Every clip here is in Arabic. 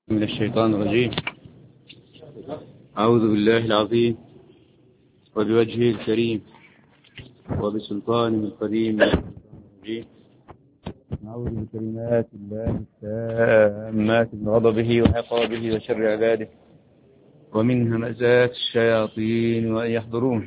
من الشيطان الرجيم. أعوذ بالله العظيم وبوجهه الكريم وبسلطانه القديم من الشيطان الرجيم. نعوذ بكلمات الله التامات من غضبه وعقابه وشر عباده ومن همزات الشياطين وأن يحضرون.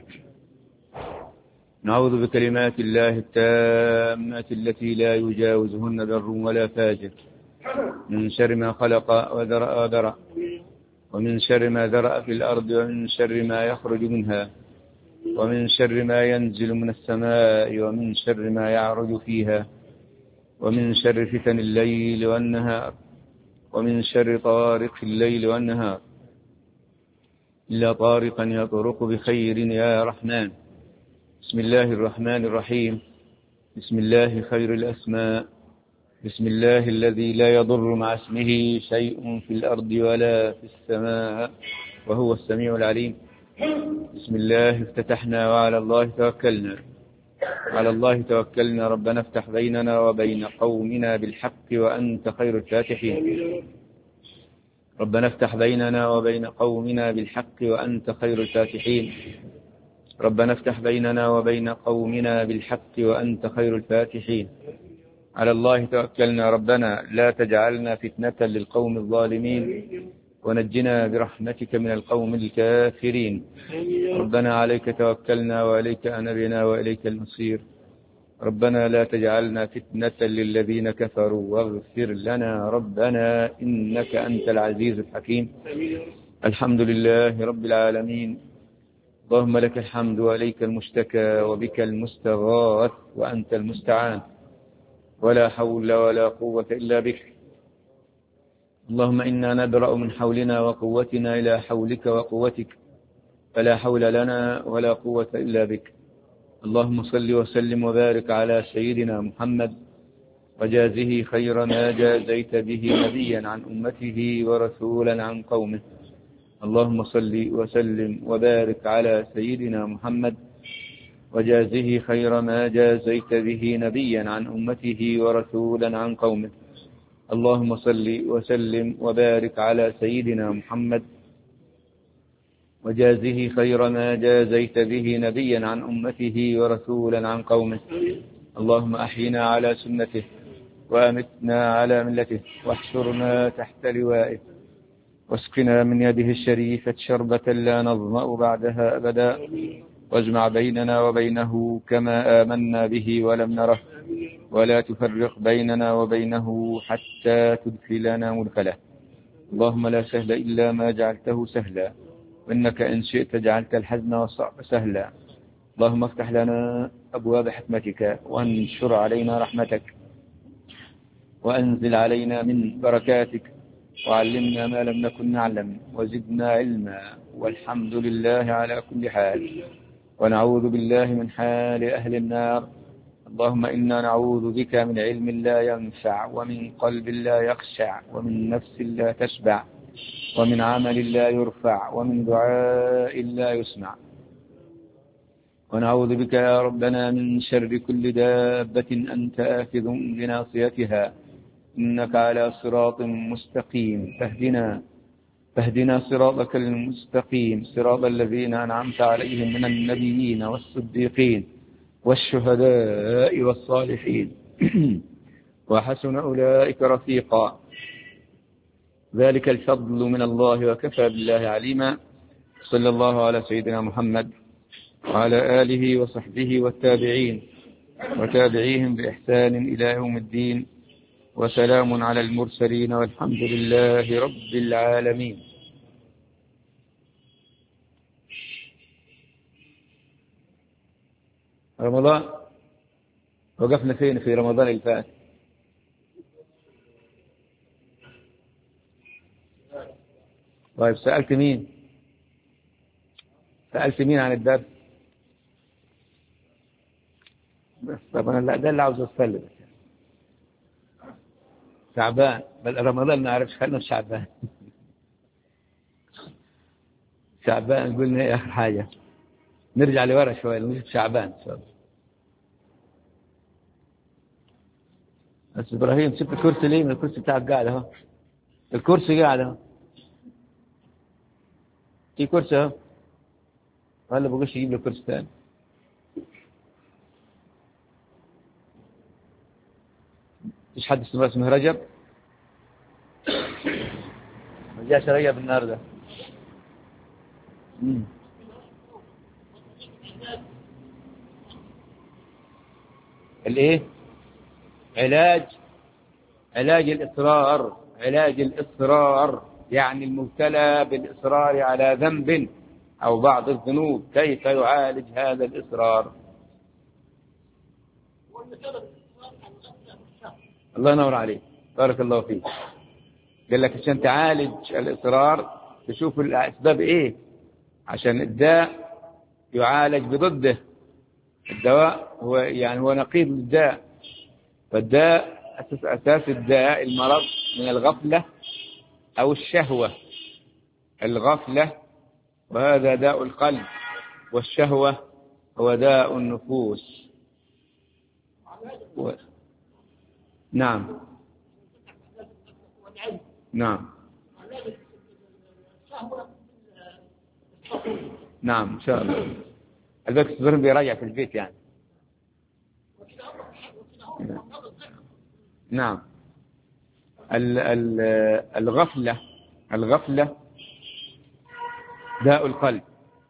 نعوذ بكلمات الله التامات التي لا يجاوزهن بر ولا فاجر من شر ما خلق وذرأ ومن شر ما ذرأ في الأرض ومن شر ما يخرج منها ومن شر ما ينزل من السماء ومن شر ما يعرج فيها ومن شر فتن الليل والنهار ومن شر طارق الليل والنهار إلا طارقا يطرق بخير يا رحمن. بسم الله الرحمن الرحيم. بسم الله خير الأسماء. بسم الله الذي لا يضر مع اسمه شيء في الأرض ولا في السماء وهو السميع العليم. بسم الله افتتحنا وعلى الله توكلنا. على الله توكلنا. ربنا افتح بيننا وبين قومنا بالحق وأنت خير الفاتحين. ربنا افتح بيننا وبين قومنا بالحق وأنت خير الفاتحين. ربنا افتح بيننا وبين قومنا بالحق وأنت خير الفاتحين. على الله توكلنا. ربنا لا تجعلنا فتنة للقوم الظالمين ونجنا برحمتك من القوم الكافرين. ربنا عليك توكلنا وإليك أنبنا وإليك المصير. ربنا لا تجعلنا فتنة للذين كفروا واغفر لنا ربنا إنك أنت العزيز الحكيم. الحمد لله رب العالمين. اللهم لك الحمد وإليك المشتكى وبك المستغاث وأنت المستعان ولا حول ولا قوة إلا بك. اللهم إنا نبرأ من حولنا وقوتنا إلى حولك وقوتك فلا حول لنا ولا قوة إلا بك. اللهم صل وسلم وبارك على سيدنا محمد وجازه خير ما جازيت به نبيا عن أمته ورسولا عن قومه. اللهم صل وسلم وبارك على سيدنا محمد وجازه خير ما جازيت به نبيا عن أمته ورسولا عن قومه. اللهم صل وسلم وبارك على سيدنا محمد وجازه خير ما جازيت به نبيا عن أمته ورسولا عن قومه. اللهم أحينا على سنته وأمتنا على ملته واحشرنا تحت لوائه واسقنا من يده الشريفة شربة لا نظمأ بعدها أبدا واجمع بيننا وبينه كما آمنا به ولم نره ولا تفرق بيننا وبينه حتى تدخلنا مدخله. اللهم لا سهل إلا ما جعلته سهلا وإنك إن شئت جعلت الحزن والصعب سهلا. اللهم افتح لنا أبواب حكمتك وانشر علينا رحمتك وأنزل علينا من بركاتك وعلمنا ما لم نكن نعلم وزدنا علما والحمد لله على كل حال ونعوذ بالله من حال أهل النار. اللهم إنا نعوذ بك من علم لا ينفع ومن قلب لا يخشع ومن نفس لا تشبع ومن عمل لا يرفع ومن دعاء لا يسمع. ونعوذ بك يا ربنا من شر كل دابة أنت آخذ بناصيتها إنك على صراط مستقيم. فاهدنا صراطك المستقيم صراط الذين أنعمت عليهم من النبيين والصديقين والشهداء والصالحين وحسن أولئك رفيقا. ذلك الفضل من الله وكفى بالله عليما. صلى الله على سيدنا محمد وعلى آله وصحبه والتابعين وتابعيهم بإحسان إلى يوم الدين وسلام على المرسلين والحمد لله رب العالمين. رمضان وقفنا فين في رمضان اللي فات؟ طيب سألت مين عن الدرس؟ بس طب أنا لا ده اللي عاوز أتكلم. شعبان بل رمضان ما أعرفش خلنا في شعبان. شعبان قلنا إيه آخر حاجة؟ نرجع لورا شوية نشوف شعبان شوية. بس إبراهيم سبت الكرسي ليه؟ من الكرسي بتاعك قاعد أهو. الكرسي قاعد اهو، في كرسي اهو، ولا بقولش يجيب له كرسي ثاني. مفيش حد اسمه رجب؟ ما جاش رجب النهارده. الايه؟ علاج الإصرار. علاج الإصرار يعني المبتلى بالإصرار على ذنب أو بعض الذنوب، كيف يعالج هذا الإصرار؟ الله ينور عليك، بارك الله فيك. قال لك عشان تعالج الإصرار تشوف الأسباب إيه، عشان الداء يعالج بضده. الدواء هو نقيض الداء، فالداء أساس الداء المرض من الغفلة أو الشهوة. الغفلة وهذا داء القلب، والشهوة هو داء النفوس. نعم نعم نعم إن شاء الله. الباك الصغير بيراجع في البيت يعني. نعم. الغفلة داء القلب،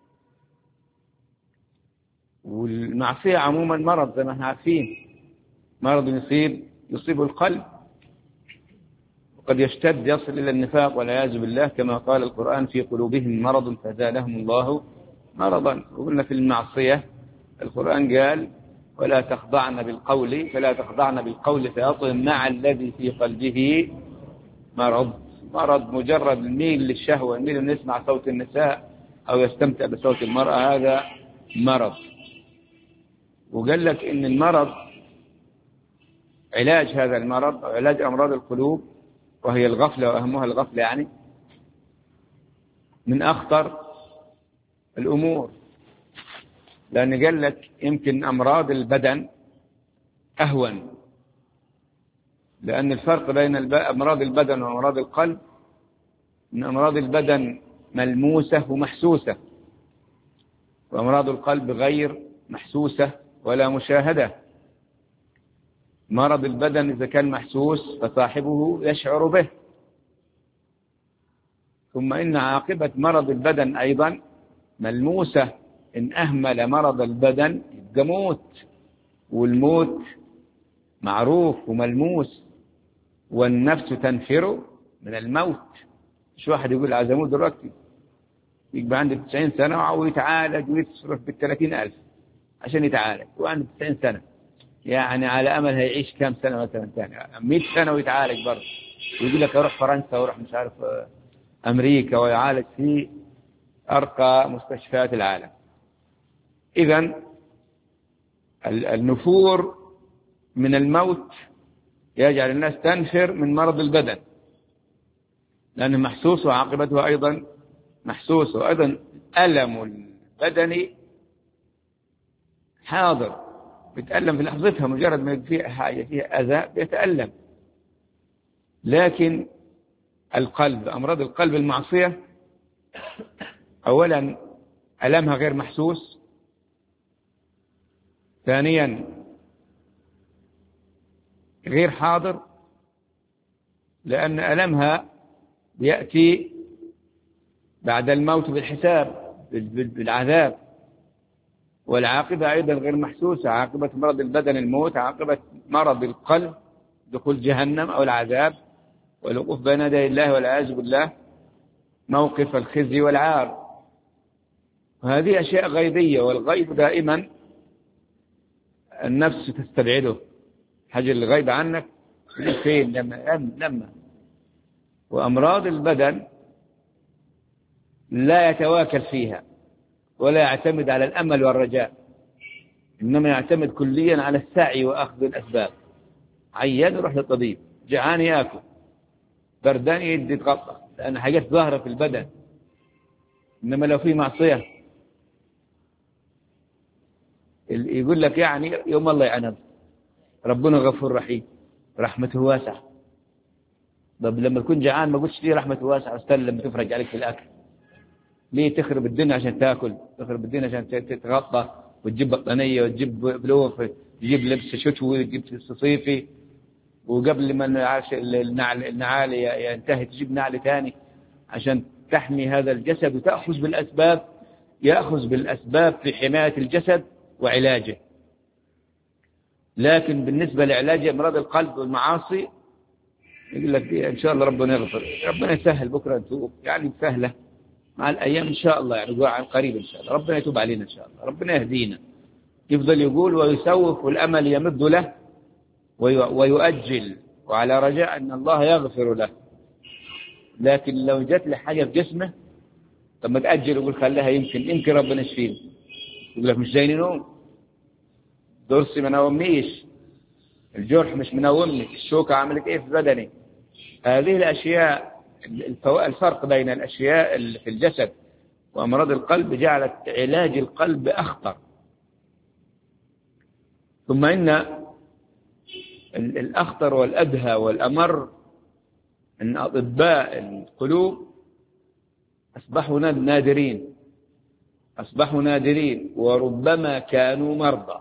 والمعصية عموما مرض زي ما احنا عارفين، مرض يصيب القلب، وقد يشتد يصل إلى النفاق والعياذ بالله، كما قال القرآن في قلوبهم مرض فزادهم الله مرضا. وقلنا في المعصية القرآن قال ولا تخضعن بالقول، فلا تخضعن بالقول فيطغى مع الذي في قلبه مرض مجرد الميل للشهوة، الميل أن يسمع صوت النساء أو يستمتع بصوت المرأة، هذا مرض. وقال لك إن المرض علاج هذا المرض أو علاج أمراض القلوب وهي الغفلة، وأهمها الغفلة يعني، من أخطر الأمور، لأن قال لك يمكن أمراض البدن أهون، لأن الفرق بين أمراض البدن وأمراض القلب أن أمراض البدن ملموسة ومحسوسة، وأمراض القلب غير محسوسة ولا مشاهدة. مرض البدن إذا كان محسوس فصاحبه يشعر به، ثم إن عاقبة مرض البدن أيضا ملموسة، إن أهمل مرض البدن يبقى موت، والموت معروف وملموس، والنفس تنفر من الموت. مش واحد يقول عايز اموت دلوقتي، يبقى عنده 90 سنة ويتعالج ويتصرف ب30,000 عشان يتعالج وعنده 90 سنة، يعني على أمل هيعيش كام سنة مثلا ثاني 100 سنة ويتعالج برضه، ويقول لك أروح فرنسا وأروح مش عارف أمريكا ويعالج في أرقى مستشفيات العالم. إذن النفور من الموت يجعل الناس تنفر من مرض البدن لأنه محسوس، وعاقبته أيضا محسوس، وأيضا ألم البدن حاضر، بيتألم في لحظتها، مجرد ما فيها حاجة فيها أذى بيتألم. لكن القلب، أمراض القلب المعصية أولا ألمها غير محسوس، ثانيا غير حاضر، لأن ألمها يأتي بعد الموت بالحساب بالعذاب، والعاقبة أيضا غير محسوسة، عاقبة مرض البدن الموت، عاقبة مرض القلب دخول جهنم أو العذاب والوقوف بين يدي الله والعياذ بالله موقف الخزي والعار. وهذه أشياء غيبية، والغيب دائما النفس تستبعده، حاجة اللي غيب عنك فين لما. وأمراض البدن لا يتواكل فيها ولا يعتمد على الأمل والرجاء، إنما يعتمد كليا على السعي وأخذ الأسباب. عيان يروح للطبيب، جعان يأكل، بردان يدي يتغطى، لأن حاجات ظاهرة في البدن. إنما لو في معصية يقول لك يعني يوم الله يعنب، ربنا غفور رحيم، رحمته واسعة، طب لما تكون جعان ما قلتش ليه رحمة واسعة استنى لما تفرج عليك في الأكل؟ ليه تخرب الدنيا عشان تاكل، تخرب الدنيا عشان تتغطى وتجيب بطانية وتجيب بلوف، تجيب لبس شتوي وتجيب لبس صيفي، وقبل ما النعال ينتهي تجيب نعل ثاني عشان تحمي هذا الجسد، وتأخذ بالأسباب، يأخذ بالأسباب في حماية الجسد وعلاجه. لكن بالنسبة لعلاج أمراض القلب والمعاصي يقول لك إن شاء الله ربنا يغفر، ربنا يسهل، بكرة نتوب، يعني سهلة مع الأيام إن شاء الله، يعني عن قريب إن شاء الله ربنا يتوب علينا إن شاء الله، ربنا يهدينا. يفضل يقول ويسوف والأمل يمد له ويؤجل، وعلى رجاء أن الله يغفر له. لكن لو جت له حاجة في جسمه، طب ما تأجل ويقول خليها يمكن ربنا يشفيني، يقول لك مش جايني نوم، ضرسي ما نومنيش، الجرح مش منومني، الشوكة عملت ايه في بدني. هذه الأشياء، الفرق بين الأشياء في الجسد وأمراض القلب جعلت علاج القلب أخطر. ثم إن الأخطر والأدهى والأمر أن أطباء القلوب أصبحوا نادرين وربما كانوا مرضى.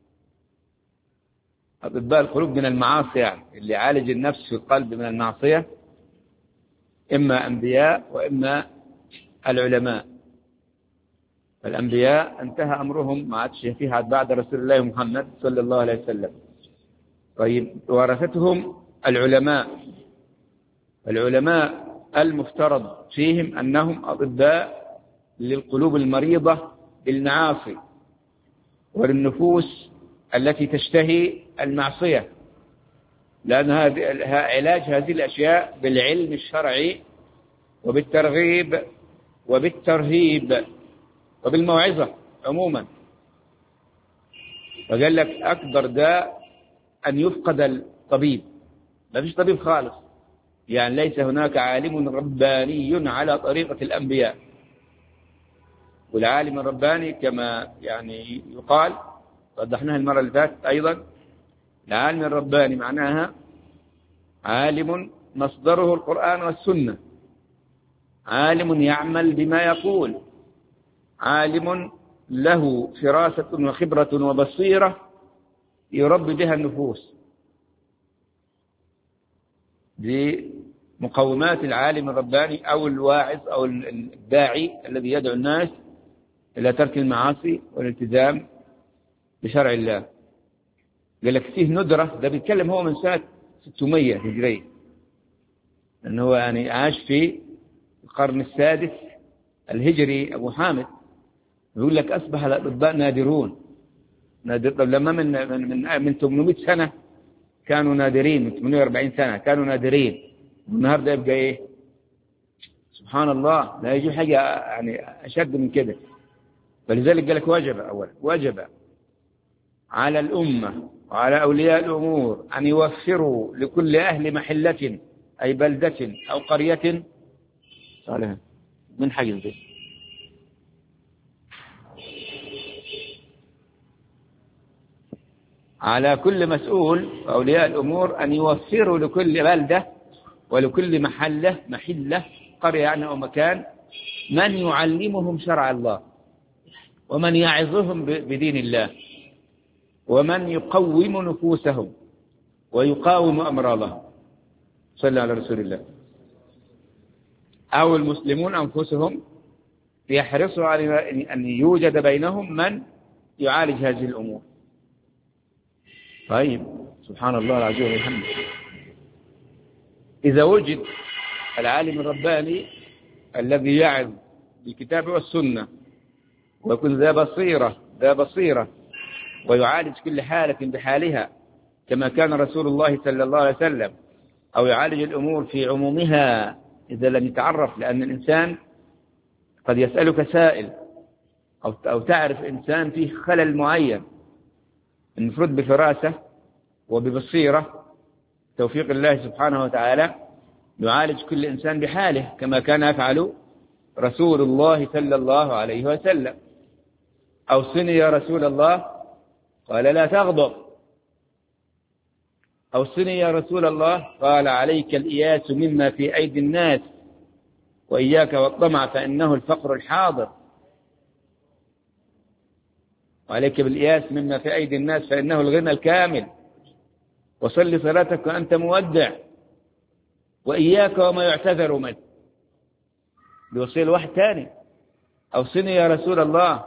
أطباء القلوب من المعاصي، يعني اللي يعالج النفس في القلب من المعصية، إما أنبياء وإما العلماء. الأنبياء انتهى أمرهم، ما عادش فيها بعد رسول الله محمد صلى الله عليه وسلم. طيب ورثتهم العلماء المفترض فيهم أنهم أطباء للقلوب المريضة بالمعاصي وللنفوس التي تشتهي المعصية، لأن علاج هذه الأشياء بالعلم الشرعي وبالترغيب وبالترهيب وبالموعظة عموما. فقال لك أكبر داء أن يفقد الطبيب، ما فيش طبيب خالص، يعني ليس هناك عالم رباني على طريقة الأنبياء. والعالم الرباني كما يعني يقال، وضحناها المرة اللي فاتت أيضا، العالم الرباني معناها عالم مصدره القرآن والسنة، عالم يعمل بما يقول، عالم له فراسة وخبرة وبصيرة يربي بها النفوس. دي مقومات العالم الرباني أو الواعظ أو الداعي الذي يدعو الناس إلى ترك المعاصي والالتزام بشرع الله. قال لك فيه ندرة، ده بيتكلم هو من سنة 600 هجرية، لأنه يعني عاش في القرن السادس الهجري أبو حامد. يقول لك أصبح الأطباء نادرون. طب لما من 800 سنة كانوا نادرين، من 840 سنة كانوا نادرين، والنهارده يبقى إيه؟ سبحان الله، لا يجي حاجة يعني أشد من كده. فلذلك قال لك وجب على الأمة وعلى أولياء الأمور أن يوفروا لكل أهل محلة أي بلدة أو قرية صالحة من حاجة دي. على كل مسؤول وأولياء الأمور أن يوفروا لكل بلدة ولكل محلة قرية يعني أو مكان من يعلمهم شرع الله، ومن يعظهم بدين الله، ومن يقوم نفوسهم ويقاوم أمراضهم. صلى على رسول الله. أو المسلمون أنفسهم يحرصوا على أن يوجد بينهم من يعالج هذه الأمور. طيب سبحان الله العظيم والحمد. إذا وجد العالم الرباني الذي يعظ بالكتاب والسنة ويكون ذا بصيرة ويعالج كل حالة بحالها كما كان رسول الله صلى الله عليه وسلم، أو يعالج الأمور في عمومها إذا لم يتعرف، لأن الإنسان قد يسألك سائل أو تعرف إنسان فيه خلل معين، المفروض بفراسة وببصيرة توفيق الله سبحانه وتعالى يعالج كل إنسان بحاله كما كان يفعل رسول الله صلى الله عليه وسلم. أوصني يا رسول الله، قال لا تغضب. أوصني يا رسول الله. قال عليك الإياس مما في أيدي الناس وإياك والطمع فإنه الفقر الحاضر. وعليك بالإياس مما في أيدي الناس فإنه الغنى الكامل. وصل صلاتك وأنت مودع. وإياك وما يعتذر منه. بيوصي واحد ثاني. أوصني يا رسول الله.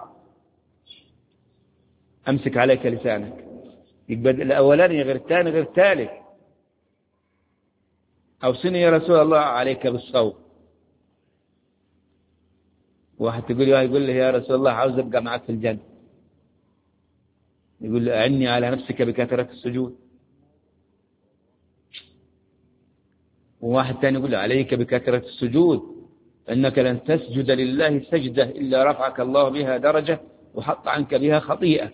أمسك عليك لسانك. يبقى الأولاني غير الثاني غير الثالث. أوصني يا رسول الله عليك بالصوم. واحد يقول له يا رسول الله عاوز أبقى معك في الجنة. يقول له أعني على نفسك بكثرة السجود. وواحد ثاني يقول له عليك بكثرة السجود إنك لن تسجد لله سجدة إلا رفعك الله بها درجة وحط عنك بها خطيئة.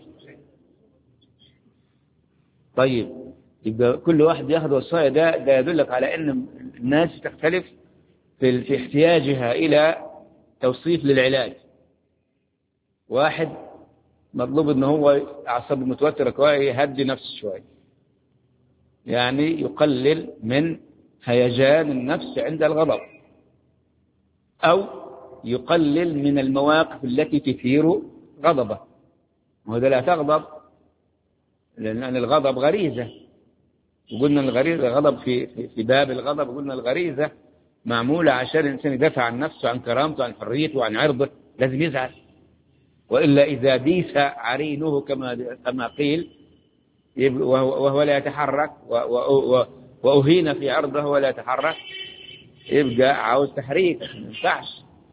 طيب يبقى كل واحد ياخذ وصايا. ده يدلك على أن الناس تختلف في احتياجها إلى توصيف للعلاج. واحد مطلوب أنه هو أعصابه متوترة كويس يهدي نفسه شوي، يعني يقلل من هيجان النفس عند الغضب، أو يقلل من المواقف التي تثير غضبه. وهذا لا تغضب، لأن الغضب غريزة. وقلنا الغضب في باب الغضب قلنا الغريزة معمولة عشان الإنسان يدافع عن نفسه، عن كرامته، عن حريته، وعن عرضه. لازم يزعل، وإلا إذا ديس عرينه كما قيل وهو لا يتحرك وأهين في عرضه ولا يتحرك، يبقى عاوز تحريك. ما ينفعش.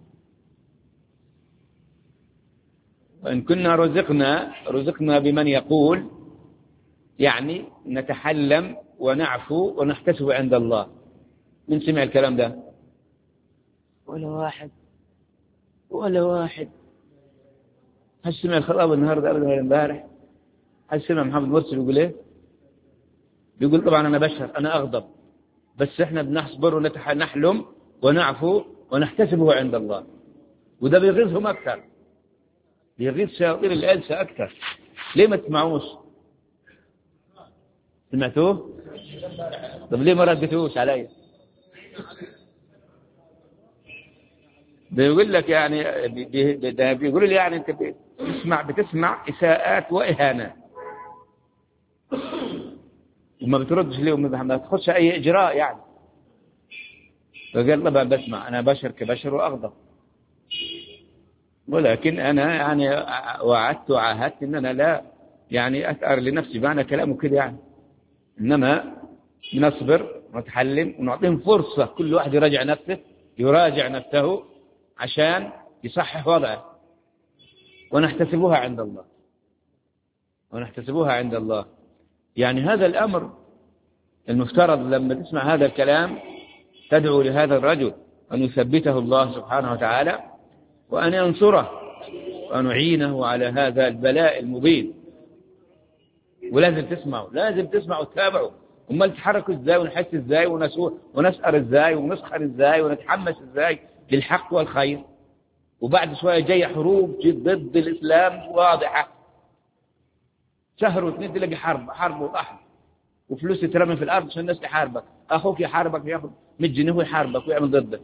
وإن كنا رزقنا بمن يقول يعني نتحلم ونعفو ونحتسب عند الله. من سمع الكلام ده؟ ولا واحد. هل سمع الخطاب النهارده أبدا ولا امبارح؟ هل سمع محمد مرسي بيقول إيه؟ بيقول طبعا أنا بشر، أنا أغضب، بس إحنا بنصبر ونحلم ونعفو ونحتسبه عند الله. وده بيغيظهم أكثر، بيغيظ شياطين الإنس أكثر. ليه ما تسمعوش؟ سمعتوه؟ طب ليه ما ردتوش علي؟ بيقول لك يعني بيقول لي يعني أنت بتسمع إساءات وإهانات وما بتردش ليه وما تاخدش أي إجراء يعني. فقال طبعا بسمع، أنا بشر كبشر وأغضب، ولكن أنا يعني وعدت وعاهدت إن أنا لا يعني أثأر لنفسي. معنى كلامه كده يعني، إنما نصبر ونتحلم ونعطيهم فرصة كل واحد يراجع نفسه عشان يصحح وضعه، ونحتسبها عند الله. يعني هذا الأمر المفترض لما تسمع هذا الكلام تدعو لهذا الرجل أن يثبته الله سبحانه وتعالى، وأن ينصره وأن يعينه على هذا البلاء المبين. ولازم تسمعوا وتتابعوا. أمال تحركوا إزاي ونحس إزاي ونسأر إزاي ونسخر إزاي ونتحمس إزاي للحق والخير؟ وبعد شوية جاي حروب ضد الإسلام واضحة، شهر واثنين تلاقي حرب وقحط وفلوس ترمي في الأرض عشان الناس تحاربك. أخوك يحاربك ياخذ 100 جنيه ويحاربك ويعمل ضدك.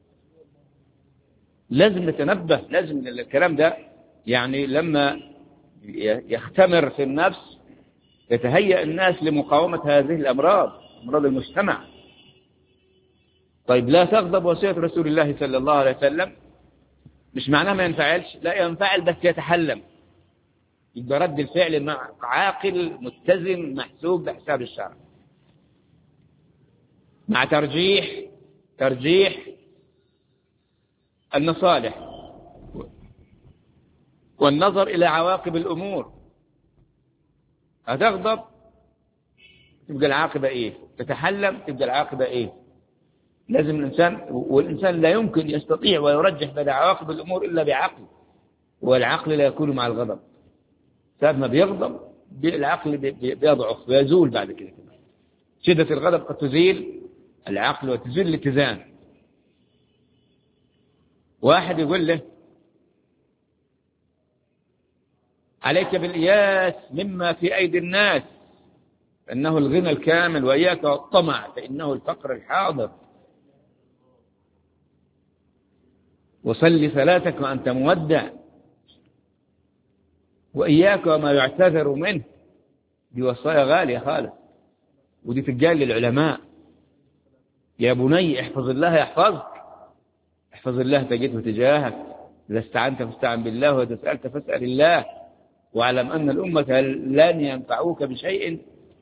لازم نتنبه. لازم الكلام ده يعني لما يختمر في النفس يتهيأ الناس لمقاومة هذه الأمراض، أمراض المجتمع. طيب لا تغضب وصية رسول الله صلى الله عليه وسلم مش معناه ما ينفعلش، لا ينفعل بس يتحلم. يبقى رد الفعل مع عاقل متزن محسوب بحساب الشرع، مع ترجيح المصالح والنظر إلى عواقب الأمور. هتغضب تبقى العاقبة إيه؟ تتحلم تبقى العاقبة إيه؟ لازم والإنسان لا يمكن يستطيع ويرجح بين عواقب الأمور إلا بعقل، والعقل لا يكون مع الغضب. ساعة ما بيغضب العقل بيضعف ويزول بعد كده. شدة الغضب قد تزيل العقل وتزيل الاتزان. واحد يقول له عليك بالإياس مما في أيدي الناس فإنه الغنى الكامل، وإياك والطمع فإنه الفقر الحاضر. وصل صلاتك وأنت مودع، وإياك وما يعتذر منه. دي وصايا غالية خالص، ودي تتقال للعلماء: يا بني احفظ الله يحفظك، احفظ الله تجده تجاهك، إذا استعنت فاستعن بالله، وإذا سألت فاسأل الله، واعلم أن الأمة لن ينفعوك بشيء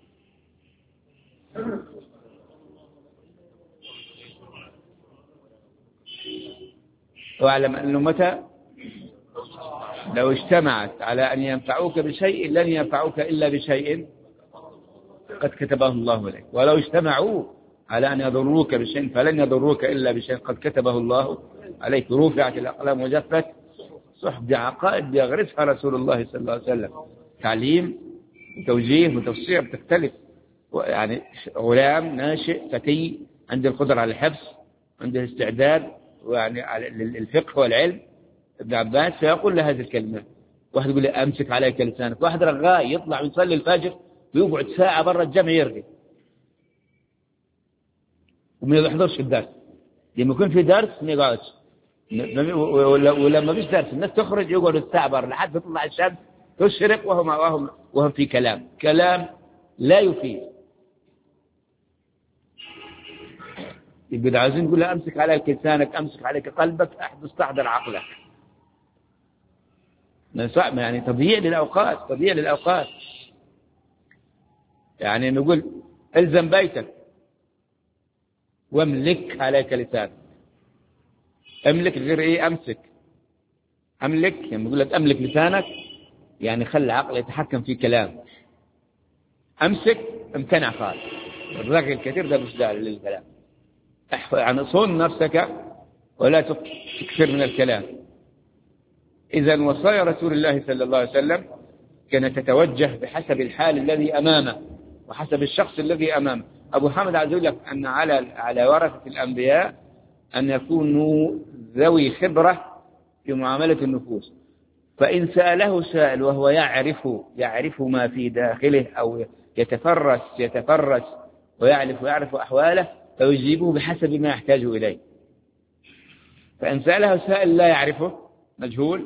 واعلم أن الأمة لو اجتمعت على أن ينفعوك بشيء لن ينفعوك إلا بشيء قد كتبه الله لك، ولو اجتمعوا على أن يضروك بشيء فلن يضروك إلا بشيء قد كتبه الله عليك. رفعت الأقلام وجفت صحف. دي عقائد بيغرسها رسول الله صلى الله عليه وسلم، تعليم وتوجيه وتفسير بتختلف. يعني غلام ناشئ فتي عنده القدرة على الحفظ، عنده استعداد ويعني على الفقه والعلم، ابن عباس فيقول له هذه الكلمات. واحد يقول له أمسك عليك لسانك، واحد رغاي يطلع ويصلي الفجر ويقعد ساعة برا الجامع يرغي وما يحضرش الدرس. لما يكون في درس ما يقعدش، ولما فيش درس الناس تخرج يقعد الساعة برا لحد تطلع الشمس تشرق وهم في كلام لا يفيد. يبقى عايزين نقول له أمسك عليك لسانك، أمسك عليك قلبك، استحضر عقلك. يعني تضييع للأوقات. يعني نقول الزم بيتك واملك عليك لسانك. املك غير ايه امسك. املك يعني يقول لك املك لسانك، يعني خلي عقل يتحكم في كلام. امسك امتنع خالص، الرغي الكثير ده مش داعي للكلام. يعني صون نفسك ولا تكثر من الكلام. إذا وصايا رسول الله صلى الله عليه وسلم كانت تتوجه بحسب الحال الذي أمامه وحسب الشخص الذي أمامه. أبو حامد عايز يقول لك أن على ورثة الأنبياء أن يكونوا ذوي خبرة في معاملة النفوس. فإن سأله سائل وهو يعرف ما في داخله، أو يتفرس ويعرف أحواله، فيجيبه بحسب ما يحتاج إليه. فإن سأله سائل لا يعرفه مجهول،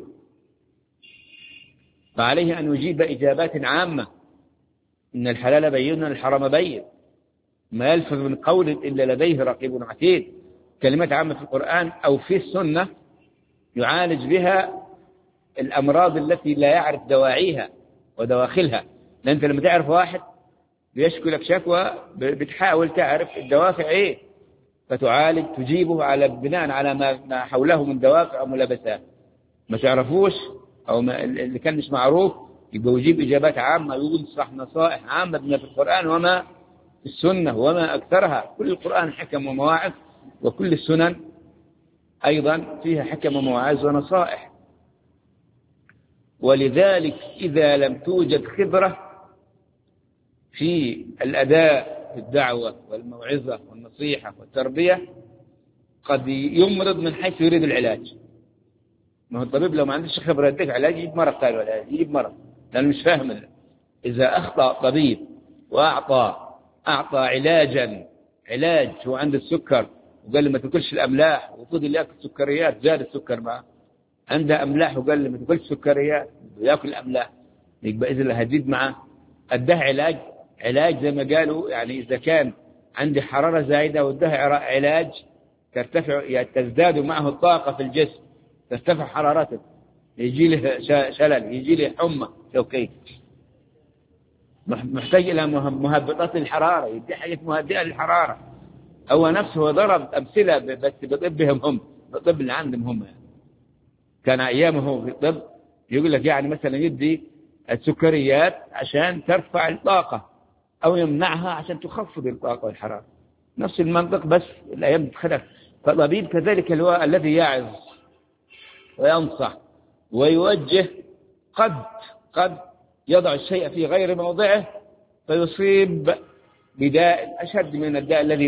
فعليه أن يجيب إجابات عامة: إن الحلال بين الحرام بين، ما يلفظ من قول إلا لديه رقيب عتيد. كلمات عامة في القرآن أو في السنة يعالج بها الأمراض التي لا يعرف دواعيها ودواخلها. لأن أنت لما تعرف واحد بيشكو لك شكوى بتحاول تعرف الدوافع إيه، فتعالج تجيبه على بناء على ما حوله من دوافع أو ملابسات. ما تعرفوش أو اللي كان مش معروف يبقى يجيب إجابات عامة، ينصح نصائح عامة بما في القرآن وما في السنة وما أكثرها. كل القرآن حكم ومواعظ، وكل السنن أيضا فيها حكم ومواعظ ونصائح. ولذلك إذا لم توجد خبرة في الأداء في الدعوة والموعظة والنصيحة والتربية قد يمرض من حيث يريد العلاج. ما هو الطبيب لو ما عندش خبرة يديك علاج يجيب مرض ثاني، ولا يجيب مرض لأنه مش فاهم. إذا أخطأ طبيب وأعطى علاج هو عنده السكر وقال له ما تاكلش الأملاح، وفضل يأكل سكريات زاد السكر معه. عنده أملاح وقال له ما تاكلش سكريات ويأكل الأملاح، يبقى إذا هتزيد معه. أداه علاج زي ما قالوا، يعني إذا كان عنده حرارة زايدة وأداه علاج ترتفع، يعني تزداد معه الطاقة في الجسم، ترتفع حرارته، يجي له شلل، يجي له حمى شوكية، محتاج إلى مهبطات الحرارة، يدي حاجة مهدئة للحرارة. هو نفسه ضرب أمثلة بس بطبهم هم، بطب اللي عندهم هم. يعني كان أيامه في الطب يقول لك يعني مثلا يدي السكريات عشان ترفع الطاقة أو يمنعها عشان تخفض الطاقة والحرارة. نفس المنطق بس الأيام تتخلف. فالطبيب كذلك هو الذي يعظ وينصح ويوجه، قد يضع الشيء في غير موضعه فيصيب بداء أشد من الداء الذي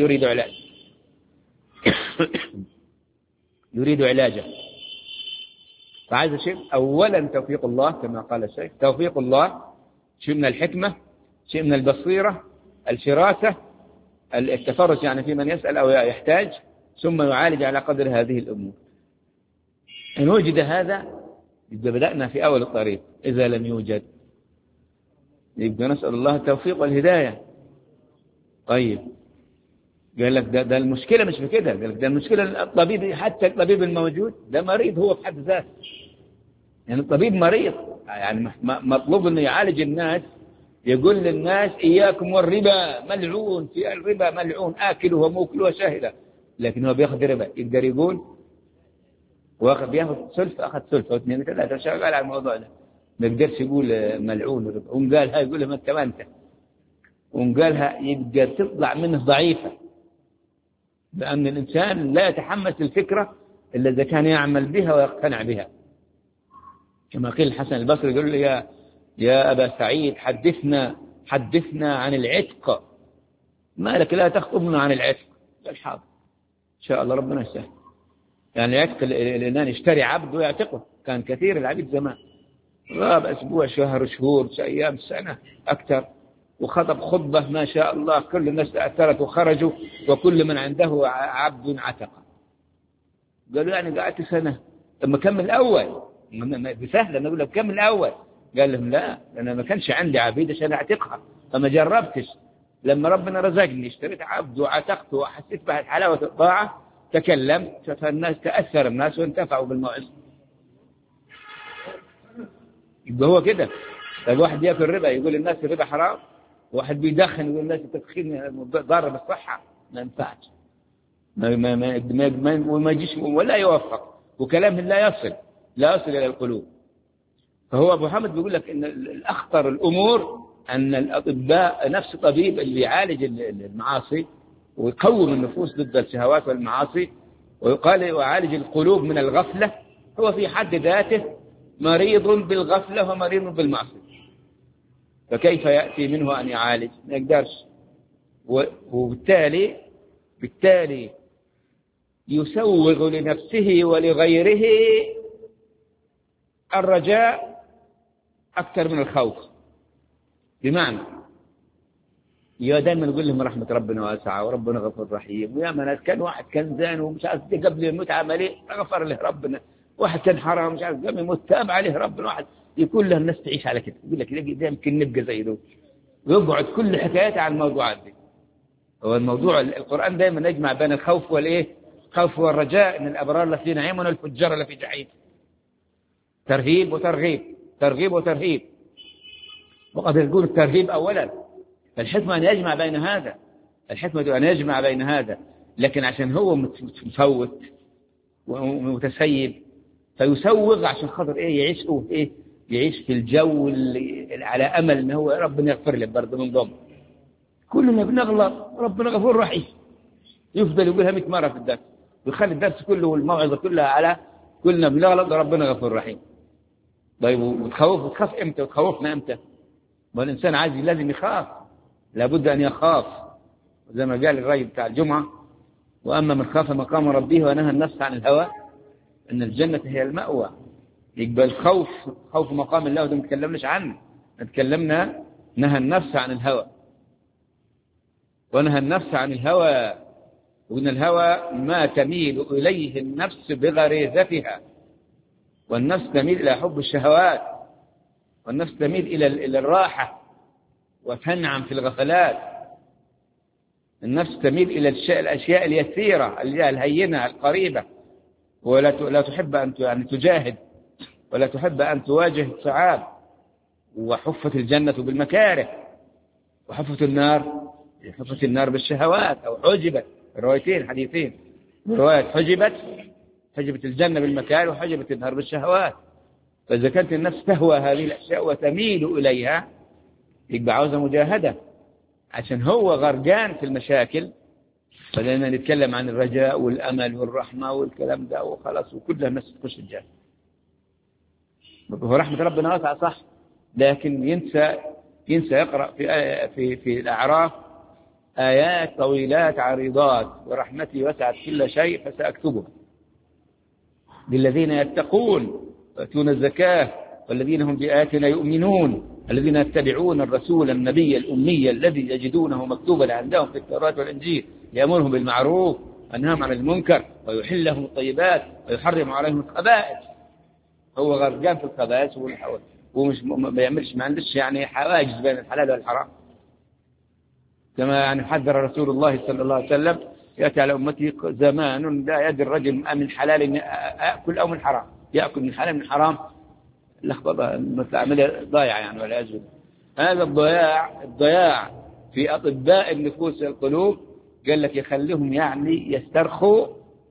يريد علاجه. فعايز شيء أولا توفيق الله كما قال الشيخ، توفيق الله، شيء من الحكمة، شيء من البصيرة، الفراسة التفرس يعني في من يسأل أو يحتاج، ثم يعالج على قدر هذه الأمور. إن وجد هذا يبقى بدأنا في أول الطريق. إذا لم يوجد يبقى نسأل الله التوفيق والهداية. طيب قال لك ده المشكلة مش في كده، قال لك ده المشكلة الطبيب، حتى الطبيب الموجود ده مريض هو في حد ذاته. يعني الطبيب مريض، يعني مطلوب انه يعالج الناس، يقول للناس إياكم والربا ملعون، في الربا ملعون آكله وموكله وشاهده، لكن هو بياخذ ربا. يقدر يقول بياخذ سلفة، أخذ سلفة واثنين ثلاثة، شغال على الموضوع ده، ما يقدرش يقول ملعون ربا. وقالها يقول لهم أنت ما أنت، وقالها يبقى تطلع منه ضعيفة، لأن الإنسان لا يتحمس الفكرة إلا إذا كان يعمل بها ويقتنع بها. كما قيل الحسن البصري يقول لي يا أبا سعيد حدثنا عن العتق، ما لك لا تخطبنا عن العتق؟ قال حاضر إن شاء الله ربنا يسهل. يعني العتق الإنسان يشتري عبد ويعتقه، كان كثير العبيد زمان، غاب أسبوع شهر شهور أيام سنة أكثر، وخطب خطبة ما شاء الله كل الناس تأثرت وخرجوا، وكل من عنده عبد عتق. قالوا يعني قعدت سنة، طب ما كمل الأول، بسهلة نقول له كمل الأول. قال لهم لا، أنا ما كانش عندي عبيد عشان أعتقها، فما جربتش. لما ربنا رزقني اشتريت عبد وعتقته وحسيت بحلاوة الطاعة، تكلمت، فالناس تأثر الناس وانتفعوا بالموعظة. يبقى هو كده. طيب واحد يأكل ربا يقول الناس الربا حرام، واحد بيدخن يقول الناس التدخين ضار بالصحة، ما ينفعش، ما يجيش ولا يوفق، وكلامه لا يصل إلى القلوب. فهو أبو حامد بيقول لك إن الأخطر الأمور أن الأطباء، نفس طبيب اللي يعالج المعاصي ويقوم النفوس ضد الشهوات والمعاصي ويعالج القلوب من الغفلة، هو في حد ذاته مريض بالغفلة ومريض بالمعصية. فكيف يأتي منه أن يعالج؟ ما يقدرش. وبالتالي يسوغ لنفسه ولغيره الرجاء أكثر من الخوف. بمعنى دائما نقول لهم رحمة ربنا واسعة وربنا غفور رحيم، ويا ناس كان واحد كان زان ومش عارف قبل يموت عمل ايه غفر له ربنا، واحد كان حرام مش عارف قبل يموت تاب عليه ربنا، واحد يكون له الناس تعيش على كده، يقول لك ده يمكن نبقى زي دول، ويقعد كل حكاياته عن الموضوعات دي. هو الموضوع القرآن دائما يجمع بين الخوف خوف والرجاء، ان الأبرار لفي نعيم والفجار لفي جحيم. ترهيب وترهيب. وقد يكون الترهيب أولا، فالحكمة أن يجمع بين هذا، لكن عشان هو مفوت ومتسيب فيسوغ عشان خاطر يعيش في الجو اللي على أمل أنه هو ربنا يغفر له برضه من ضمن. كلنا بنغلط، ربنا غفور رحيم، يفضل يقولها 100 مرة في الدرس، ويخلي الدرس كله والموعظة كلها على كلنا بنغلط وربنا غفور رحيم. طيب وتخاف امتى وتخوفنا امتى؟ والإنسان عايز لازم يخاف، لابد أن يخاف، زي ما قال الرأي بتاع الجمعة: وأما من خاف مقام ربه ونهى النفس عن الهوى إن الجنة هي المأوى. يقبل خوف مقام الله، وده ما تكلمناش عنه، تكلمنا نهى النفس عن الهوى، ونهى النفس عن الهوى، وإن الهوى ما تميل إليه النفس بغريزتها، والنفس تميل إلى حب الشهوات، والنفس تميل إلى الراحة وتنعم في الغفلات. النفس تميل إلى الأشياء اليسيرة الهينة القريبة، ولا تحب أن تجاهد، ولا تحب أن تواجه الصعاب. وحفت الجنة بالمكاره، وحفت النار بالشهوات، أو حجبت، روايتين حديثين، رواية حجبت الجنة بالمكاره وحجبت النار بالشهوات. فإذا كانت النفس تهوى هذه الأشياء وتميل إليها يبقى عاوزة مجاهدة، عشان هو غرقان في المشاكل. فلما نتكلم عن الرجاء والأمل والرحمة والكلام ده وخلاص، وكلها الناس تخش الجنة. هو رحمة ربنا واسعة صح، لكن ينسى يقرأ في الأعراف آيات طويلات عريضات: ورحمتي وسعت كل شيء فسأكتبها للذين يتقون ويؤتون الزكاة والذين هم بآياتنا يؤمنون. الذين يتبعون الرسول النبي الأمي الذي يجدونه مكتوبا عندهم في التوراة والإنجيل يأمرهم بالمعروف وينهاهم عن المنكر ويحل لهم الطيبات ويحرم عليهم الخبائث. هو غرقان في الخبائث ومش ما بيعملش، ما عندش يعني حواجز بين الحلال والحرام، كما يعني حذر رسول الله صلى الله عليه وسلم: يأتي على أمتي زمان لا يدري الرجل من حلال يأكل أو من حرام، يأكل من حلال من حرام، لخبطة عملية ضايعة يعني والعياذ بالله. هذا الضياع في أطباء النفوس والقلوب قال لك يخليهم يعني يسترخوا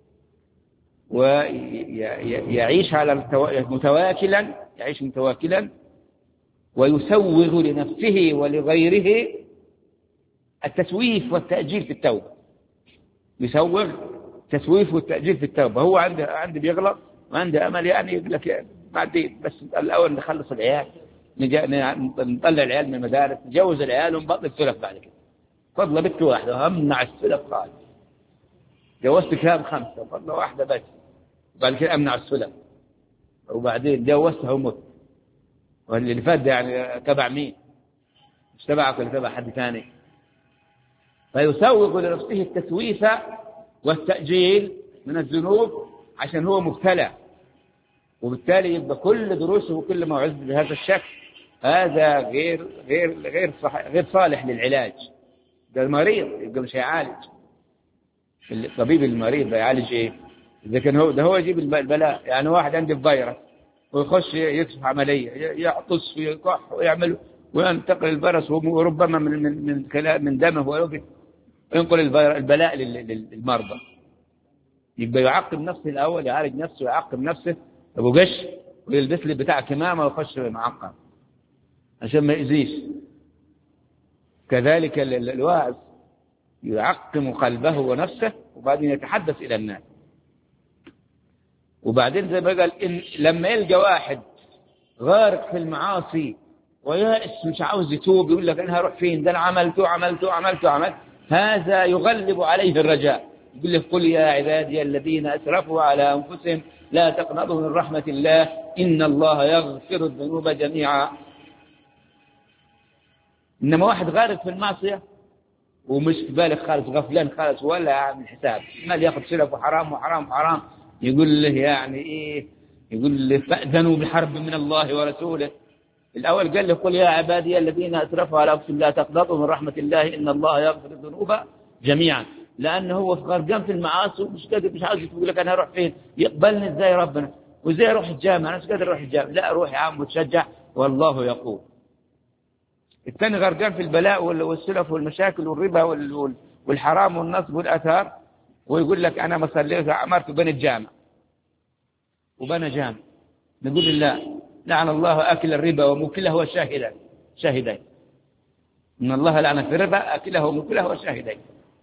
ويعيش على يعيش متواكلا ويسوغ لنفسه ولغيره التسويف والتأجيل في التوبة. يسوغ تسويف والتأجيل في التوبة. هو عنده بيغلط وعنده أمل يعني يقول لك بعدين، بس الأول نخلص العيال، نطلع العيال من المدارس، نجوز العيال ونبطل سلف بعد كده. فضل بنت واحدة أمنع السلف خالص، جوزت كام 5 فضل واحدة بس، وبعد كده أمنع السلف، وبعدين جوزتها ومت. واللي فات ده يعني تبع مين؟ مش تبعك ولا تبع حد ثاني؟ فيسوق لنفسه التسويف والتأجيل من الذنوب عشان هو مبتلى، وبالتالي يبقى كل دروسه وكل موعظه بهذا الشكل. هذا غير صالح للعلاج. ده المريض يبقى مش هيعالج. الطبيب المريض بيعالج ايه؟ اذا كان هو يجيب البلاء. يعني واحد عنده فيروس ويخش يكشف عمليه، يعطس ويكح ويعمل وينتقل الفيروس، وربما من دمه وينقل البلاء للمرضى. يبقى يعقم نفسه الأول، يعالج نفسه ويعقم نفسه أبو قش، ويلبس لي بتاع كمامة ويخش معقم عشان ما يأذيش. كذلك الواعظ يعقم قلبه ونفسه وبعدين يتحدث إلى الناس. وبعدين زي ما قال إن لما يلقى واحد غارق في المعاصي ويائس مش عاوز يتوب، يقول لك أنا هروح فين؟ ده أنا عملت، هذا يغلب عليه الرجاء. يقول لك: قل يا عبادي الذين أسرفوا على أنفسهم لا تقنطوا من رحمة الله إن الله يغفر الذنوب جميعا. إنما واحد غارق في المعصية ومش بالغ خالص، غفلان خالص، ولا عامل حساب، مال ياخذ سلف وحرام، يقول له يعني إيه؟ يقول له: فأذنوا بحرب من الله ورسوله. الأول قال له: قل يا عبادي الذين أسرفوا على أنفسهم لا تقنطوا من رحمة الله إن الله يغفر الذنوب جميعا. لأنه هو غرقان في المعاصي ومش قادر، مش عاوز يقول لك أنا هروح فين؟ يقبلني إزاي ربنا؟ وإزاي أروح الجامع؟ أنا مش قادر أروح الجامع. لا، روح يا عم وتشجع والله يقول. الثاني غرقان في البلاء والسلف والمشاكل والربا والحرام والنصب والأثار، ويقول لك أنا ما صليت عمرت بني الجامع وبنى جامع. نقول الله لعن الله آكل الربا وموكله وشاهدين. إن الله لعن في الربا آكله وموكله وشاهدين.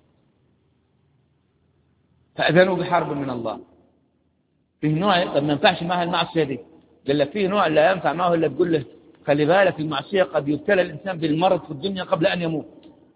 فأذنوا بحرب من الله. فيه نوع ما ينفعش معها المعصية دي، قال لك فيه نوع لا ينفع معه إلا تقول له خلي بالك المعصية قد يبتلى الإنسان بالمرض في الدنيا قبل أن يموت،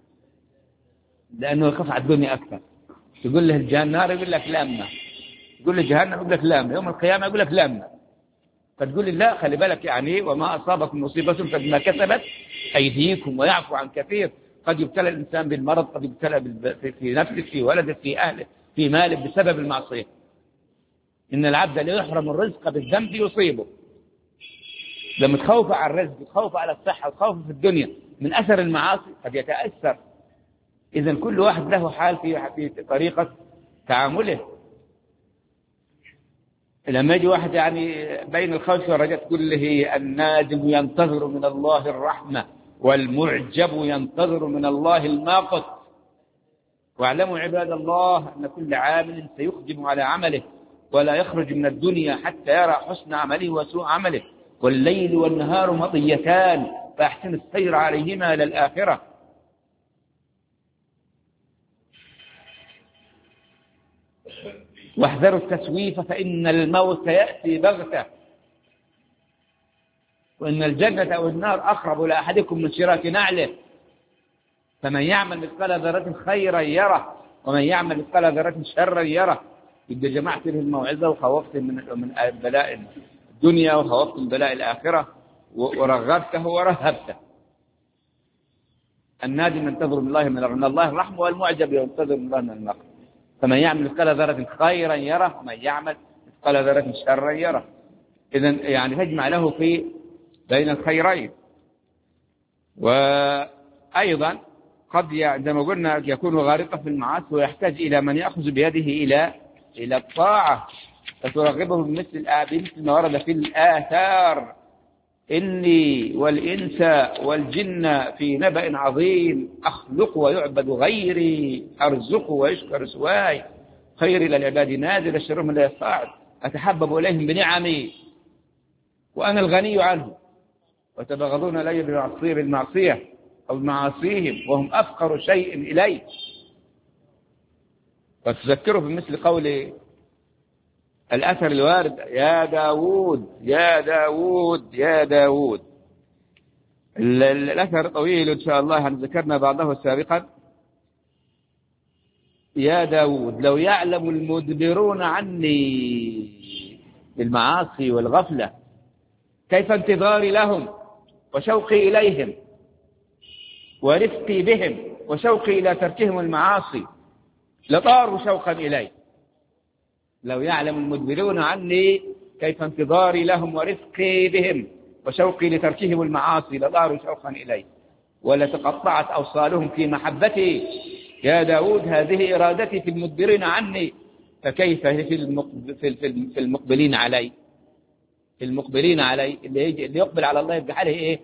لأنه يخاف على الدنيا أكثر. تقول له النار يقول لك لامنا، تقول له جهنم يقول لك لامنا، يوم القيامة يقول لك لامنا. فتقول لي لا خلي بالك يعني وما أصابكم مصيبة فبما كسبت أيديكم ويعفو عن كثير. قد يبتلى الإنسان بالمرض، قد يبتلى في نفسه، في ولده، في أهله، في ماله، بسبب المعصية. إن العبد لا يحرم الرزق بالذنب يصيبه. لما تخوف على الرزق، تخوف على الصحة، تخوف في الدنيا من أثر المعاصي قد يتأثر. إذن كل واحد له حال في طريقة تعامله. لما يجي واحد يعني بين الخوف والرجاء تقول له النادم ينتظر من الله الرحمة والمعجب ينتظر من الله الماقت. واعلموا عباد الله أن كل عامل سيخدم على عمله ولا يخرج من الدنيا حتى يرى حسن عمله وسوء عمله. والليل والنهار مطيتان فأحسن السير عليهما إلى الآخرة. واحذروا التسويف فإن الموت يأتي بغتة وإن الجنة أو النار أقرب إلى أحدكم من شراك نعله. فمن يعمل مثقال ذرة خيرا يره ومن يعمل مثقال ذرة شرا يره. إذا جمعت له الموعظة وخوفت من بلاء الدنيا وخوفت من بلاء الآخرة ورغبته ورهبته. النادم ينتظر من الله الرحمة، والمعجب ينتظر من الله النقم. فمن يعمل مثقال ذرة خيرا يره، ومن يعمل مثقال ذرة شرا يره. إذن يعني تجمع له في بين الخيرين. وأيضا قد زي ما قلنا يكون غارقا في المعاصي ويحتاج إلى من يأخذ بيده إلى الطاعة، فترغبه بمثل ما ورد في الآثار: إني والإنس والجن في نبأ عظيم، أخلق ويعبد غيري، أرزق ويشكر سواي، خير إلى العباد نادر، الشرهم لا يصاعد، أتحبب إليهم بنعمي وأنا الغني عنه، وتبغضون إلي بالمعصية أو بمعاصيهم وهم أفقر شيء إلي. وتذكره بمثل قول الأثر الوارد: يا داود يا داود يا داود. الأثر طويل إن شاء الله، ذكرنا بعضه سابقا. يا داود لو يعلم المدبرون عني بالمعاصي والغفلة كيف انتظاري لهم وشوقي إليهم ورفقي بهم وشوقي إلى تركهم المعاصي لطاروا شوقا إلي. لو يعلم المدبرون عني كيف انتظاري لهم ورفقي بهم وشوقي لتركهم المعاصي لطاروا شوقا إلي، ولتقطعت أوصالهم في محبتي. يا داود هذه إرادتي في المدبرين عني، فكيف في المقبلين علي؟ في المقبلين علي اللي يقبل على الله يبقى عليه إيه؟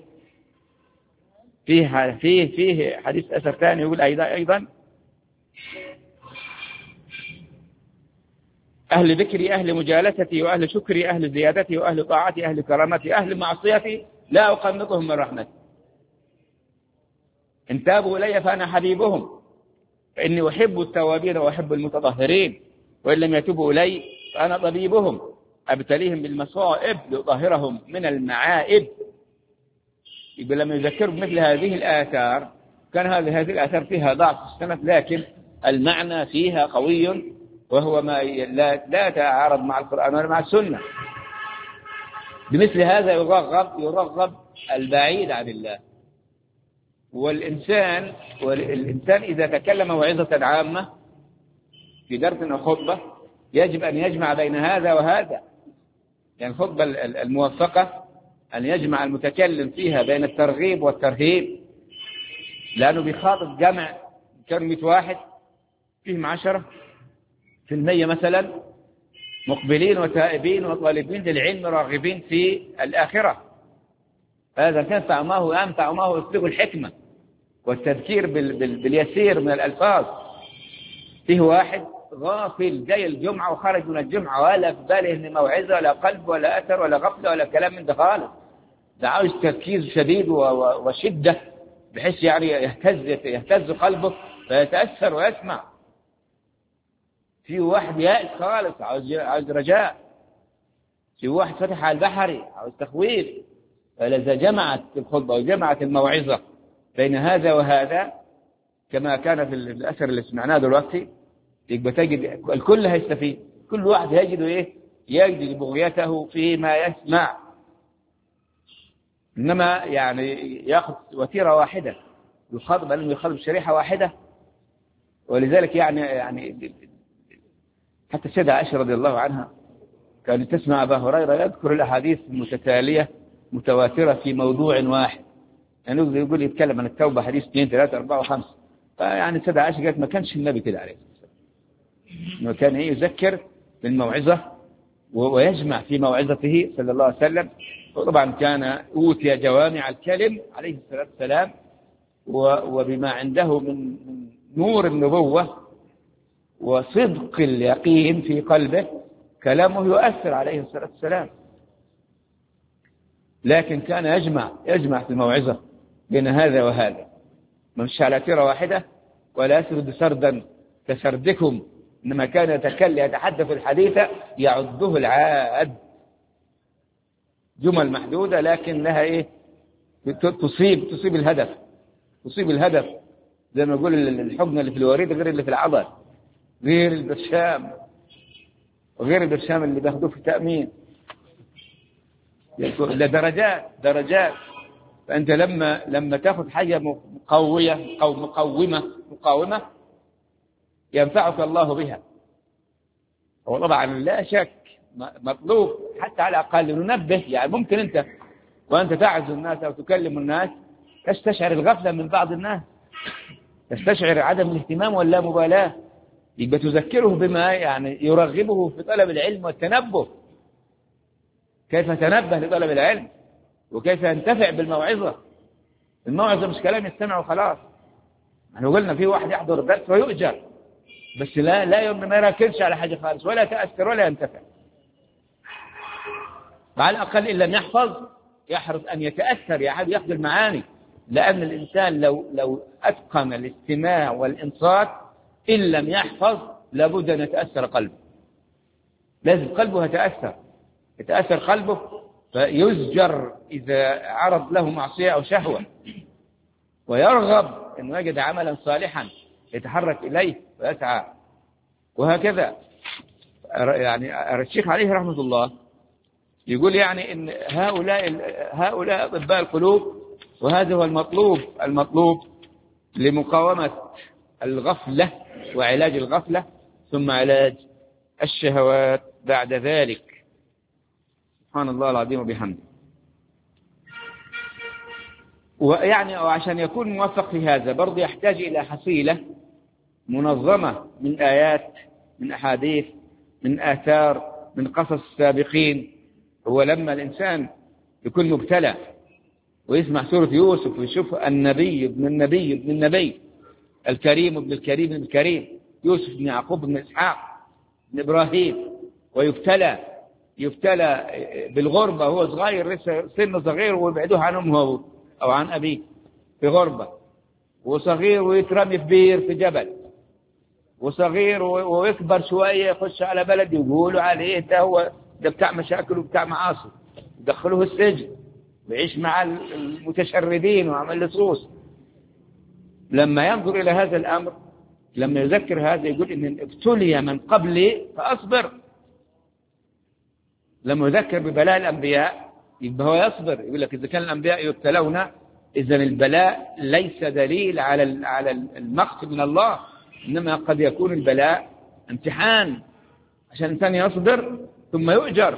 فيه حديث أثر ثاني يقول أيضا: أهل ذكري أهل مجالستي وأهل شكري أهل زيادتي وأهل طاعتي أهل كرامتي أهل معصيتي لا أقنطهم من رحمتي. إن تابوا إلي فأنا حبيبهم، فإني أحب التوابين وأحب المتطهرين، وإن لم يتوبوا إلي فأنا طبيبهم، أبتليهم بالمصائب لأطهرهم من المعائب. يقول لما يذكر بمثل هذه الآثار كان هذه الآثار فيها ضعف السند، لكن المعنى فيها قوي، وهو ما لا يتعارض مع القرآن ولا مع السنة. بمثل هذا يرغب البعيد عن الله. والإنسان إذا تكلم موعظة عامة في درس أو خطبة يجب أن يجمع بين هذا وهذا. يعني الخطبة الموفقة أن يجمع المتكلم فيها بين الترغيب والترهيب، لأنه بيخاطب جمع كلمة واحد فيهم 10% مثلا مقبلين وتائبين وطالبين للعلم راغبين في الآخرة. هذا كان أنفع معه أسلوب الحكمة والتذكير باليسير من الألفاظ. فيه واحد غافل جاي الجمعة وخرج من الجمعة ولا في باله إن موعظة ولا قلب ولا أثر ولا غفلة ولا كلام من ده خالص، ده عاوز تركيز شديد وشدة بحيث يعني يهتز قلبه فيتأثر ويسمع. في واحد يائس خالص عاوز رجاء. في واحد فتح على البحر عاوز تخويف. فإذا جمعت الخطبة وجمعت الموعظة بين هذا وهذا كما كان في الأثر اللي سمعناه دلوقتي، يبقى تجد الكل هيستفيد. كل واحد يجد بغيته فيما يسمع. إنما يعني يأخذ وتيرة واحدة يخاطب أنه يخاطب شريحة واحدة. ولذلك يعني حتى السيدة عائشة رضي الله عنها كانت تسمع أبا هريرة يذكر الأحاديث المتتالية متواترة في موضوع واحد. يعني يقول يتكلم عن التوبة حديث 2 3 4 5. فيعني السيدة عائشة قالت ما كانش النبي كده عليه الصلاة والسلام، كان يذكر بالموعظة ويجمع في موعظته صلى الله عليه وسلم. وطبعا كان أوتي جوامع الكلم عليه الصلاة والسلام، وبما عنده من نور النبوة وصدق اليقين في قلبه كلامه يؤثر عليه الصلاة والسلام. لكن كان يجمع في الموعظة بين هذا وهذا، مش على تيرة واحدة ولا يسرد سردا كسردكم، إنما كان يتحدث الحديث يعده العاد، جمل محدودة لكن لها إيه؟ تصيب الهدف. زي ما يقول الحقنة اللي في الوريد غير اللي في العضل، غير البرشام اللي بياخدوه في التأمين. ده درجات. فأنت لما تأخذ حاجة مقوية أو مقاومة ينفعك الله بها. وطبعا لا شك مطلوب حتى على الأقل ننبه. يعني ممكن أنت وأنت تعظ الناس أو تكلم الناس تستشعر الغفلة من بعض الناس، تستشعر عدم الاهتمام واللامبالاة، يبقى تذكره بما يعني يرغبه في طلب العلم والتنبه، كيف تنبه لطلب العلم وكيف ينتفع بالموعظة. الموعظة مش كلام يستمع وخلاص. احنا قلنا في واحد يحضر درس ويؤجر، بس لا ما يركزش على حاجة خالص ولا يتأثر ولا ينتفع. على الأقل إن لم يحفظ يحرص أن يتأثر، يأخذ المعاني، لأن الإنسان لو أتقن الاستماع والإنصات إن لم يحفظ لابد أن يتأثر قلبه، لازم قلبه يتأثر قلبه، فيزجر إذا عرض له معصية أو شهوة، ويرغب أن يجد عملا صالحا يتحرك إليه ويسعى. وهكذا يعني الشيخ عليه رحمة الله يقول يعني إن هؤلاء أطباء القلوب، وهذا هو المطلوب لمقاومة الغفلة وعلاج الغفلة، ثم علاج الشهوات بعد ذلك. سبحان الله العظيم وبحمده. ويعني وعشان يكون موفق في هذا برضه يحتاج إلى حصيلة منظمة من آيات، من أحاديث، من آثار، من قصص السابقين. هو لما الإنسان يكون مبتلى ويسمع سورة يوسف ويشوف النبي ابن النبي ابن النبي، الكريم ابن الكريم ابن الكريم، يوسف بن يعقوب بن إسحاق بن إبراهيم، ويبتلى بالغربة، هو صغير سنه صغير ويبعدوه عن أمه أو عن أبيه في غربة، وصغير ويترمي في بير في جبل، وصغير ويكبر شوية يخش على بلد يقولوا عليه ده بتاع مشاكل وبتاع معاصي، يدخلوه السجن ويعيش مع المتشردين وعمل لصوص. لما ينظر إلى هذا الأمر، لما يذكر هذا يقول إن ابتلي من قبلي فأصبر. لما يذكر ببلاء الأنبياء يبقى هو يصبر. يقول لك إذا كان الأنبياء يبتلون إذن البلاء ليس دليل على المقت من الله، إنما قد يكون البلاء امتحان عشان الإنسان يصبر ثم يؤجر،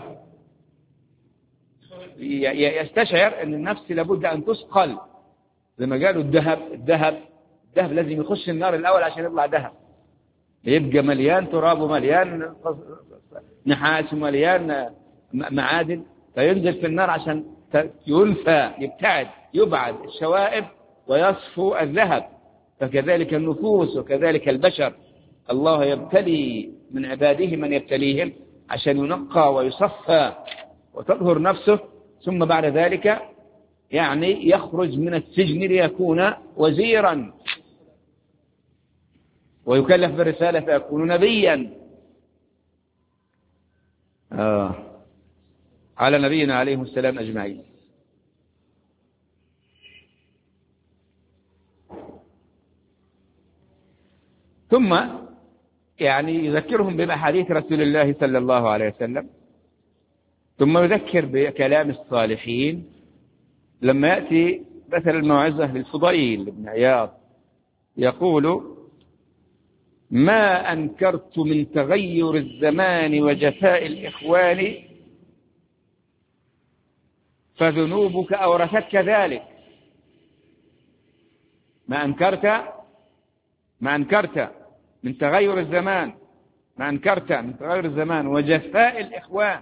يستشعر أن النفس لابد أن تثقل. زي ما قالوا الذهب لازم يخش النار الأول عشان يطلع ذهب، يبقى مليان تراب ومليان نحاس ومليان معادن، فينزل في النار عشان ينفى يبعد الشوائب ويصفو الذهب. فكذلك النفوس وكذلك البشر، الله يبتلي من عباده من يبتليهم عشان ينقى ويصفى وتظهر نفسه، ثم بعد ذلك يعني يخرج من السجن ليكون وزيرا ويكلف بالرسالة فيكون نبيا. على نبينا عليه السلام أجمعين. ثم يعني يذكرهم بأحاديث رسول الله صلى الله عليه وسلم، ثم يذكر بكلام الصالحين. لما يأتي مثل الموعظة للفضيل بن عياض يقول: ما أنكرت من تغير الزمان وجفاء الإخوان فذنوبك أورثتك ذلك. ما أنكرت من تغير الزمان وجفاء الإخوان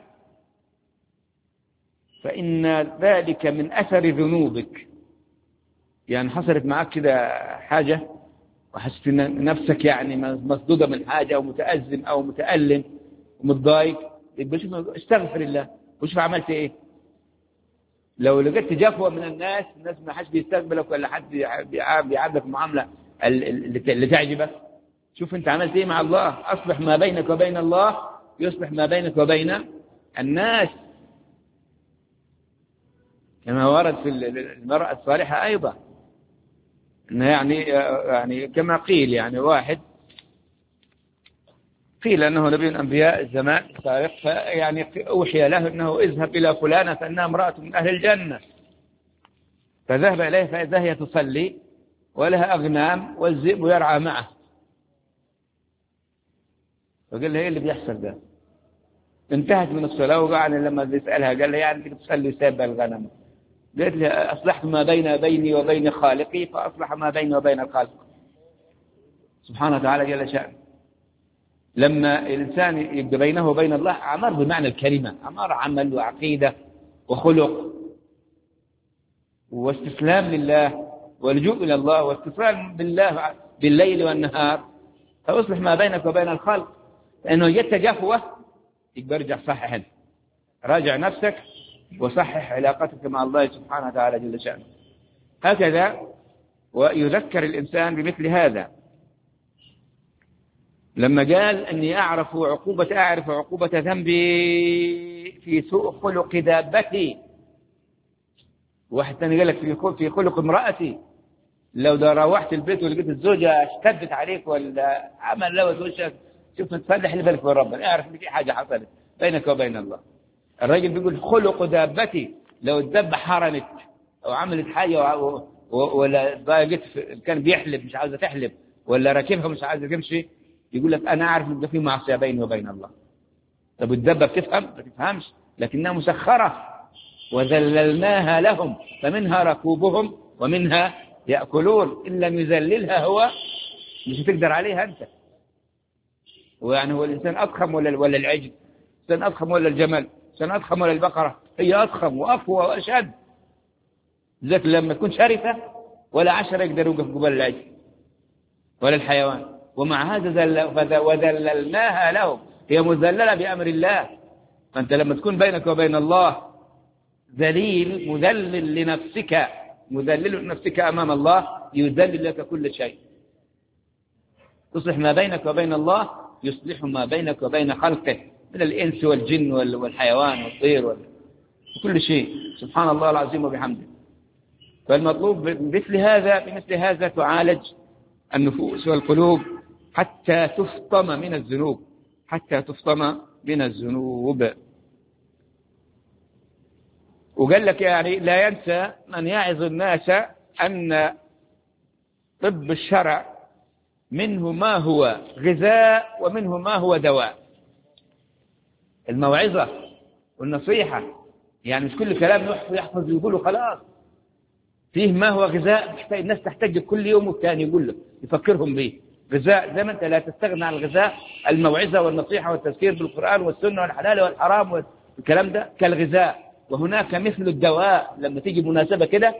فإن ذلك من أثر ذنوبك. يعني حصلت معك كده حاجة وحسيت إن نفسك يعني مصدودة من حاجة أو متأزم أو متألم ومتضايق، يبقى شوف استغفر الله وشوف عملت إيه. لو لقيت جفوة من الناس ما حد بيستقبلك ولا حد بيعاملك معاملة اللي تعجبك، شوف أنت عملت إيه مع الله. أصلح ما بينك وبين الله يصلح ما بينك وبين الناس، كما ورد في المرأة الصالحة أيضا، إنه يعني كما قيل يعني واحد قيل أنه نبي من أنبياء الزمان السابق، يعني أوحي له أنه اذهب إلى فلانة فإنها امرأة من أهل الجنة، فذهب إليه فإذا هي تصلي ولها أغنام والذئب يرعى معه، فقال له إيه اللي بيحصل ده؟ انتهت من الصلاة وقعد لما بيسألها قال لها يعني أنت تصلي وسابة الغنم؟ قالت له أصلحت ما بيني وبين خالقي فأصلح ما بيني وبين الخالق سبحانه وتعالى جل شأنه. لما الإنسان يبقى بينه وبين الله عمر بمعنى الكلمة، عمر عمل وعقيدة وخلق واستسلام لله واللجوء إلى الله واتصال بالله بالليل والنهار، فأصلح ما بينك وبين الخلق. لأنه جت جفوة يبقى ارجع صحح انت، راجع نفسك وصحح علاقتك مع الله سبحانه وتعالى جل شأنه. هكذا ويذكر الإنسان بمثل هذا لما قال أني أعرف عقوبة ذنبي في سوء خلق دابتي. واحد ثاني قال لك في خلق امرأتي، لو روحت البيت ولقيت الزوجة اشتدت عليك ولا عمل لوث وشك، شوف تفلح اللي بالك من ربنا، اعرف ان في حاجة حصلت بينك وبين الله. الراجل بيقول خلق دابتي، لو الدابة حرمت أو عملت حاجة ولا ضايقت كان بيحلب مش عاوزة تحلب ولا راكبها مش عاوزة تمشي، يقول لك أنا أعرف إن في معصية بيني وبين الله. طب الدابة بتفهم؟ ما تفهمش، لكنها مسخرة وذللناها لهم فمنها ركوبهم ومنها يأكلون، إن لم يذللها هو مش هتقدر عليها أنت. ويعني هو الإنسان أضخم ولا العجل؟ الإنسان أضخم ولا الجمل؟ الإنسان أضخم ولا البقرة؟ هي أضخم وأقوى وأشد، ذلك لما تكون شرفة ولا 10 يقدروا يوقف قبل العجل ولا الحيوان. ومع هذا وذللناها لهم، هي مذللة بأمر الله. فأنت لما تكون بينك وبين الله ذليل مذلل لنفسك، مذلل لنفسك أمام الله، يذلل لك كل شيء. تصلح ما بينك وبين الله يصلح ما بينك وبين خلقه من الإنس والجن والحيوان والطير وكل شيء، سبحان الله العظيم وبحمده. فالمطلوب بمثل هذا تعالج النفوس والقلوب حتى تفطم من الذنوب، حتى تفطم من الذنوب. وقال لك يعني لا ينسى من يعظ الناس أن طب الشرع منه ما هو غذاء ومنه ما هو دواء. الموعظة والنصيحة يعني مش كل كلام يحفظ يقوله خلاص، فيه ما هو غذاء الناس تحتاج كل يوم والتاني يقول لك يفكرهم به غذاء. زي ما أنت لا تستغنى عن الغذاء، الموعظة والنصيحة والتذكير بالقرآن والسنة والحلال والحرام والكلام ده كالغذاء. وهناك مثل الدواء، لما تيجي مناسبة كده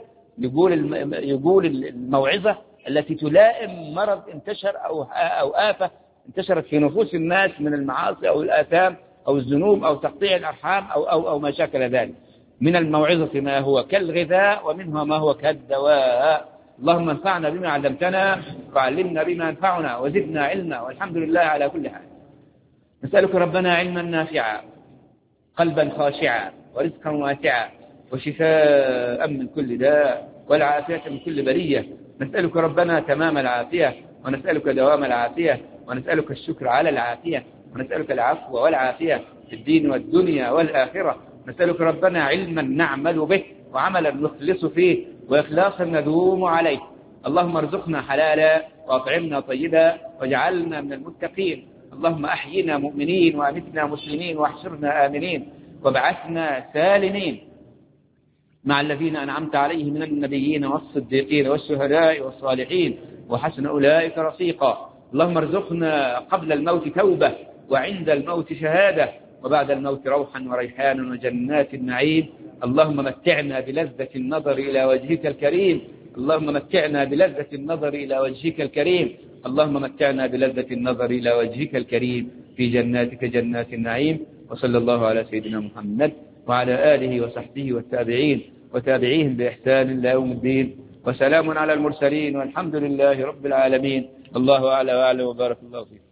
يقول الموعظة التي تلائم مرض انتشر أو آفة انتشرت في نفوس الناس من المعاصي أو الآثام أو الذنوب أو تقطيع الأرحام أو ما شاكل ذلك. من الموعظة ما هو كالغذاء ومنها ما هو كالدواء. اللهم انفعنا بما علمتنا وعلمنا بما ينفعنا وزدنا علما، والحمد لله على كل حال. نسألك ربنا علما نافعا، قلبا خاشعا، ورزقا واسعا، وشفاء من كل داء، والعافية من كل بلية. نسألك ربنا تمام العافية، ونسألك دوام العافية، ونسألك الشكر على العافية، ونسألك العفو والعافية في الدين والدنيا والآخرة. نسألك ربنا علما نعمل به وعملا نخلص فيه وإخلاصا ندوم عليه. اللهم ارزقنا حلالا وأطعمنا طيبا واجعلنا من المتقين. اللهم أحينا مؤمنين وأمتنا مسلمين واحشرنا آمنين وابعثنا سالمين مع الذين أنعمت عليهم من النبيين والصديقين والشهداء والصالحين وحسن أولئك رفيقا. اللهم ارزقنا قبل الموت توبة وعند الموت شهادة وبعد الموت روحا وريحانا وجنات النعيم. اللهم متعنا بلذة النظر إلى وجهك الكريم. اللهم متعنا بلذة النظر إلى وجهك الكريم. اللهم متعنا بلذة النظر إلى وجهك الكريم في جناتك جنات النعيم. وصلى الله على سيدنا محمد وعلى آله وصحبه والتابعين وتابعيهم بإحسان إلى يوم الدين. وسلام على المرسلين والحمد لله رب العالمين. الله أعلى وأعلى وبارك الله فيك.